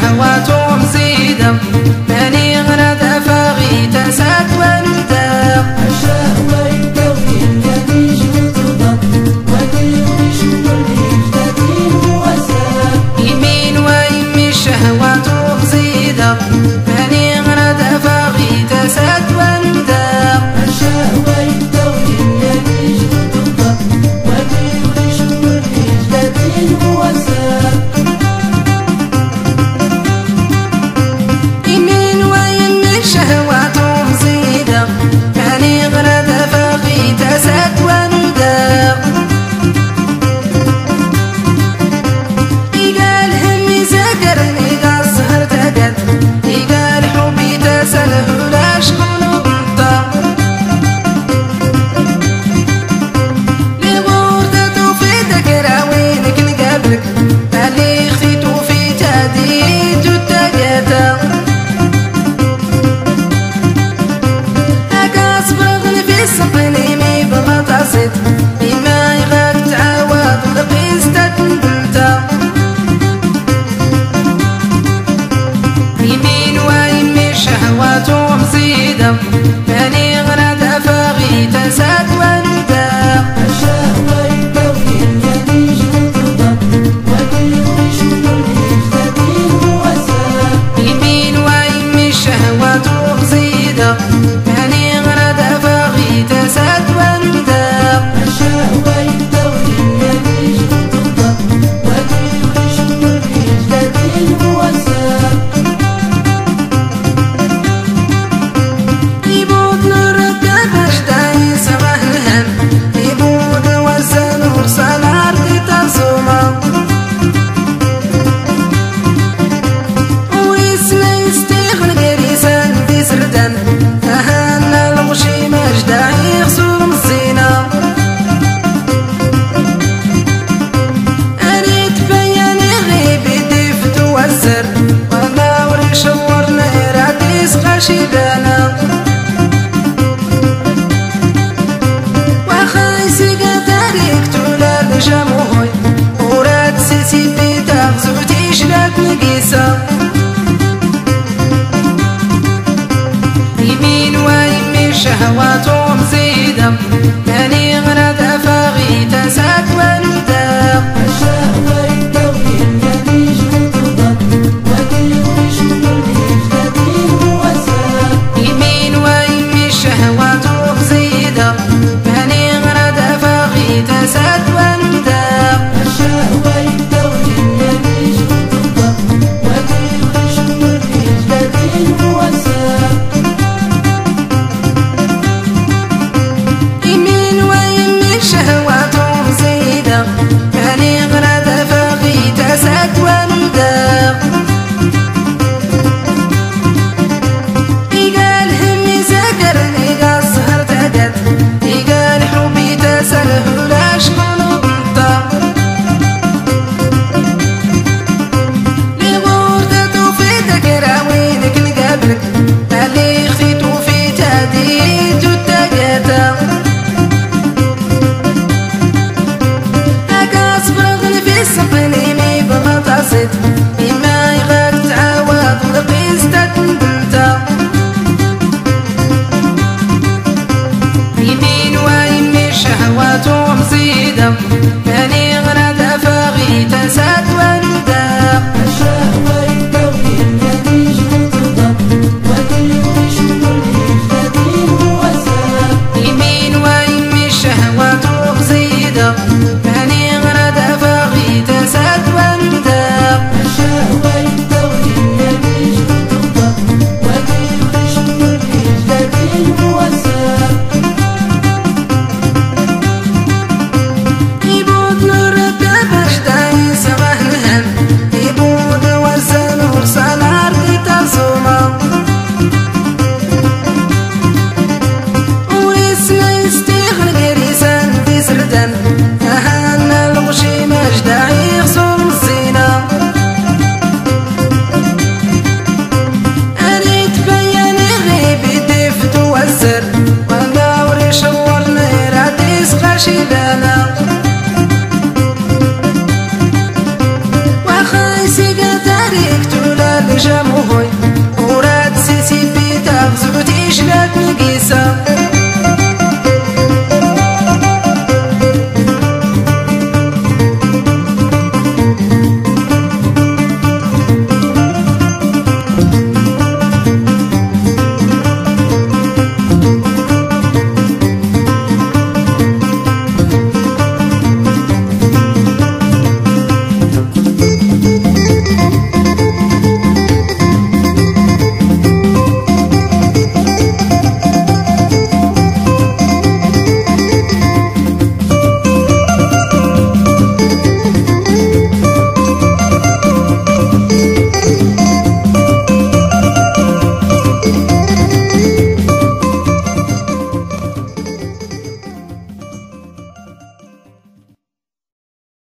شهواتهم زيدة ماني غرد أفاغي تسات وندا الشهوة التوفيق يديش تضط وديش والريش تدين وأساد يمين ويمي شهواتهم زيدة ماني غرد أفاغي تسات وندا الشهوة التوفيق يديش تضط وديش والريش تدين وأساد شهواتهم زيدة ماني غرد أفاغي تسات وندا يقال همي زكرني قال السهر تقد يقال حبي تساله لا شكون انت لغورتو في ذكرى وينك نقابلك اللي خفيتو في تهديد وتقاتا صبني مي بغطاسد بما يغاك تعاود لقيستك ندلتا يمين ويمي شهواتهم زيدة ماني غرد أفاغي تسات وندا الشهوة التوفيق يديش تضط وديش والريش تدين وأساد يمين ويمي شهواتهم زيدة ماني غرد أفاغي تسات وندا الشهوة التوفيق يديش تضط وديش والريش تدين وأساد يبود نرد بشتاي سماه الهم يبود وزن ورسال عرضي تصوما ويسنا يستيغن قريسان دي سردن فهنا الغشي مجدع يخصوم الزينة أريد بياني غيبي ديفت وزر وما وري شورنا إراديس خشيدانا وخايسي قداريك تولا لجموهي وراد سيسي بيتا زوتيش لك نقيسة يمين ويمي شهواتهم زيدة ماني غرد أفاغي تسات وندا الشهوة التوفيق يديش تضط وديش والريش تدين وأساد يمين ويمي شهواتهم زيدة ماني غرد أفاغي تسات وندا الشهوة التوفيق يديش تضط وديش والريش تدين وأساد يمين ويمي شهواتهم زيدة ماني غرد أفاغي تسات وندا يقال همي زكرني قال السهر تقد يقال حبي تساله لا شكون انت لغورتو في ذكرى وينك نقابلك اللي خفيتو في تهديد وتقاتا أكاس برغني في صبني مي بغطاسد بما يغاك تعاود لقيستك ندلتا يمين ويمي شهواتهم زيدة